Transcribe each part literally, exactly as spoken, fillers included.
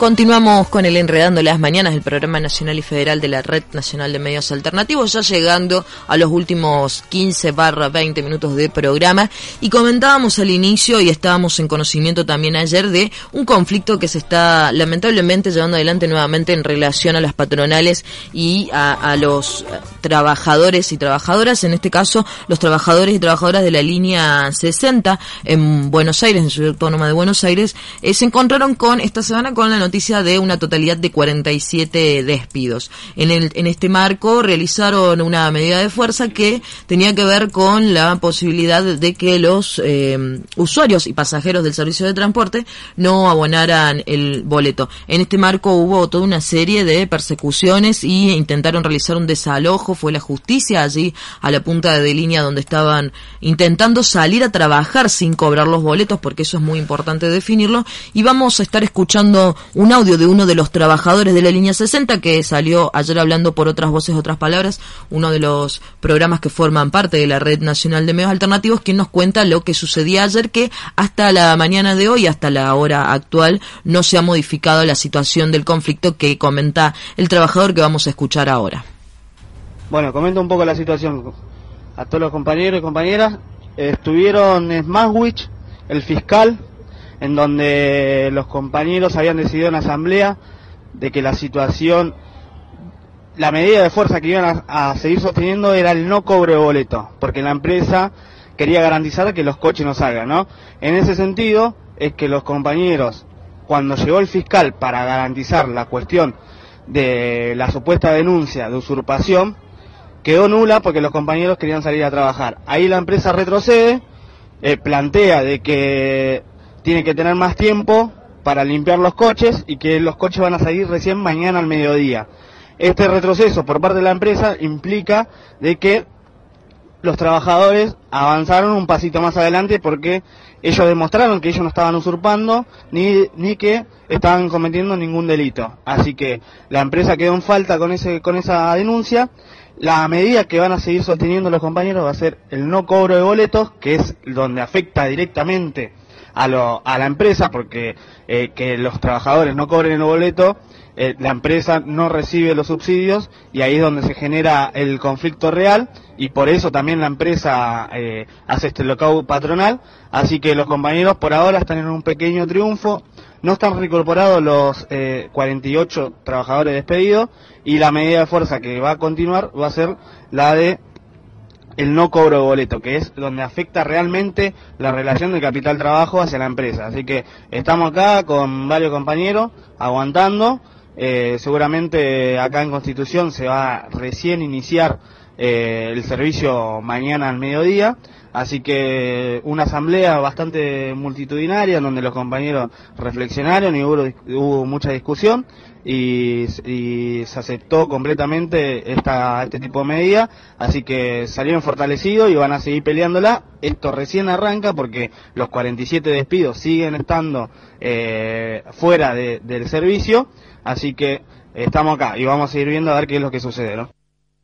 Continuamos con el Enredando las Mañanas, el programa nacional y federal de la Red Nacional de Medios Alternativos, ya llegando a los últimos quince barra veinte minutos de programa, y comentábamos al inicio y estábamos en conocimiento también ayer de un conflicto que se está lamentablemente llevando adelante nuevamente en relación a las patronales y a, a los trabajadores y trabajadoras, en este caso los trabajadores y trabajadoras de la línea sesenta en Buenos Aires, en Ciudad Autónoma de Buenos Aires, eh, se encontraron con esta semana con la noticia de una totalidad de cuarenta y siete despidos. En el en este marco realizaron una medida de fuerza que tenía que ver con la posibilidad de que los eh, usuarios y pasajeros del servicio de transporte no abonaran el boleto. En este marco hubo toda una serie de persecuciones y intentaron realizar un desalojo. Fue la justicia allí a la punta de línea donde estaban intentando salir a trabajar sin cobrar los boletos, porque eso es muy importante definirlo, y vamos a estar escuchando un audio de uno de los trabajadores de la línea sesenta que salió ayer hablando por Otras Voces, Otras Palabras, uno de los programas que forman parte de la Red Nacional de Medios Alternativos, quien nos cuenta lo que sucedía ayer, que hasta la mañana de hoy, hasta la hora actual, no se ha modificado la situación del conflicto que comenta el trabajador que vamos a escuchar ahora. Bueno, comento un poco la situación a todos los compañeros y compañeras. Estuvieron en Smaswich, el fiscal, en donde los compañeros habían decidido en asamblea de que la situación, la medida de fuerza que iban a, a seguir sosteniendo era el no cobro de boleto, porque la empresa quería garantizar que los coches no salgan, ¿no? En ese sentido es que los compañeros, cuando llegó el fiscal para garantizar la cuestión de la supuesta denuncia de usurpación, quedó nula porque los compañeros querían salir a trabajar. Ahí la empresa retrocede, eh, plantea de que tiene que tener más tiempo para limpiar los coches y que los coches van a salir recién mañana al mediodía. Este retroceso por parte de la empresa implica de que los trabajadores avanzaron un pasito más adelante, porque ellos demostraron que ellos no estaban usurpando ni ni que estaban cometiendo ningún delito. Así que la empresa quedó en falta con ese con esa denuncia. La medida que van a seguir sosteniendo los compañeros va a ser el no cobro de boletos, que es donde afecta directamente a lo a la empresa, porque eh, que los trabajadores no cobren el boleto, eh, la empresa no recibe los subsidios, y ahí es donde se genera el conflicto real, y por eso también la empresa eh, hace este lockout patronal. Así que los compañeros por ahora están en un pequeño triunfo. No están reincorporados los eh, cuarenta y ocho trabajadores despedidos, y la medida de fuerza que va a continuar va a ser la de el no cobro de boleto, que es donde afecta realmente la relación del capital trabajo hacia la empresa. Así que estamos acá con varios compañeros aguantando. Eh, seguramente acá en Constitución se va a recién iniciar eh, el servicio mañana al mediodía, así que una asamblea bastante multitudinaria en donde los compañeros reflexionaron y hubo, hubo mucha discusión, y, y se aceptó completamente esta este tipo de medida, así que salieron fortalecidos y van a seguir peleándola. Esto recién arranca porque los cuarenta y siete despidos siguen estando eh, fuera de, del servicio, así que estamos acá y vamos a seguir viendo a ver qué es lo que sucede, ¿no?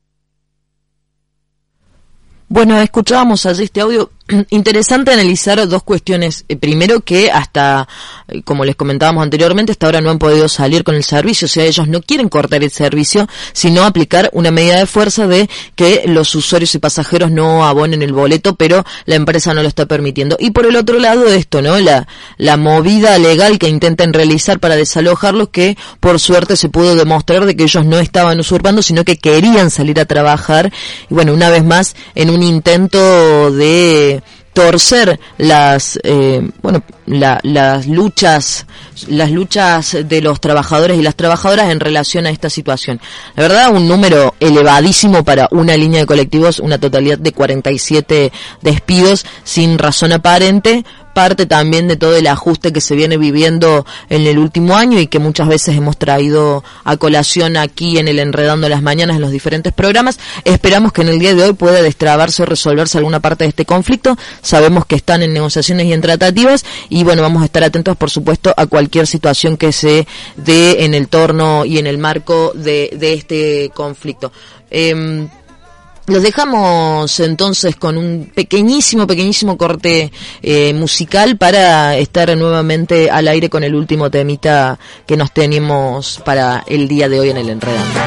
Bueno, escuchábamos allí este audio. Interesante analizar dos cuestiones. Eh, primero, que hasta, eh, como les comentábamos anteriormente, hasta ahora no han podido salir con el servicio. O sea, ellos no quieren cortar el servicio, sino aplicar una medida de fuerza de que los usuarios y pasajeros no abonen el boleto, pero la empresa no lo está permitiendo. Y por el otro lado, esto, ¿no? La, la movida legal que intentan realizar para desalojarlos, que por suerte se pudo demostrar de que ellos no estaban usurpando, sino que querían salir a trabajar. Y bueno, una vez más, en un intento de torcer las eh, bueno la, las luchas las luchas de los trabajadores y las trabajadoras en relación a esta situación. La verdad, un número elevadísimo para una línea de colectivos, una totalidad de cuarenta y siete despidos sin razón aparente, parte también de todo el ajuste que se viene viviendo en el último año y que muchas veces hemos traído a colación aquí en el Enredando las Mañanas en los diferentes programas. Esperamos que en el día de hoy pueda destrabarse o resolverse alguna parte de este conflicto. Sabemos que están en negociaciones y en tratativas, y bueno, vamos a estar atentos, por supuesto, a cualquier situación que se dé en el torno y en el marco de, de este conflicto. Eh, Los dejamos entonces con un pequeñísimo, pequeñísimo corte eh, musical para estar nuevamente al aire con el último temita que nos tenemos para el día de hoy en el Enredando.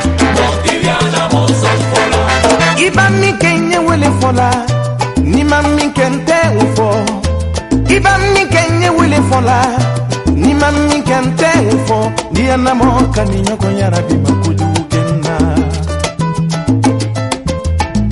Ni mami kente ufo, ni anamo kaniño ko yarabi makuju.